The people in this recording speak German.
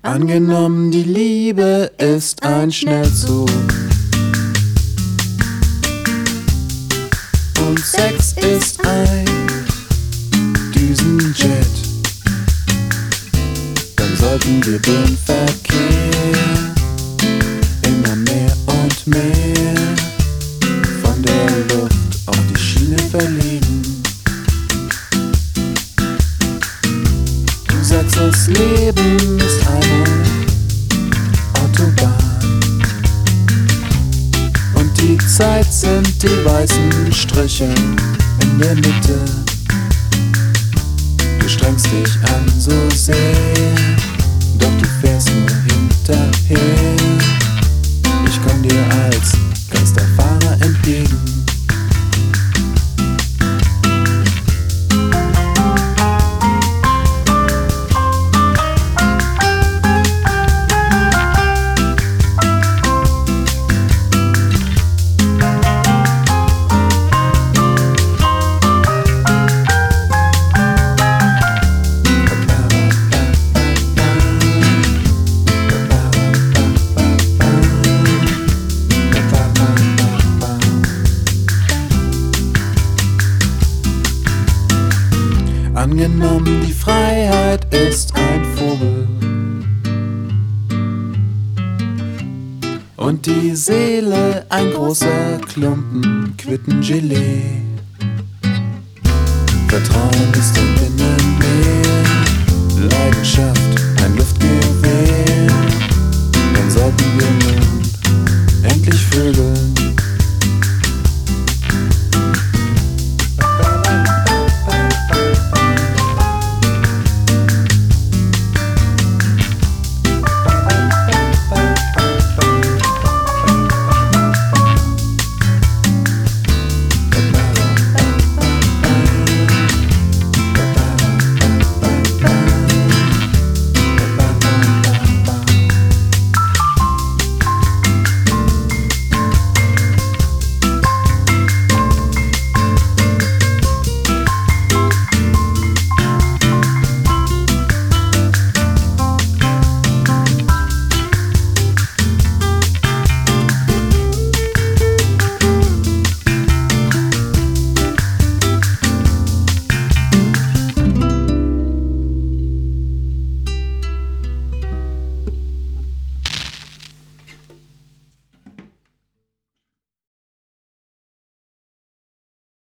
Angenommen, die Liebe ist ein Schnellzug und Sex ist ein Düsenjet, dann sollten wir den Verkehr immer mehr und mehr von der Luft auf die Schiene verlegen. Du sagst, das Leben ist eine Autobahn und die Zeit sind die weißen Striche in der Mitte. Du strengst dich an so sehr, doch du fährst nur hinterher. Ich komm dir als Gangsterfahrer entgegen. Angenommen, die Freiheit ist ein Vogel und die Seele ein großer Klumpen Quittengelee. Vertrauen ist ein Binnenmeer, Leidenschaft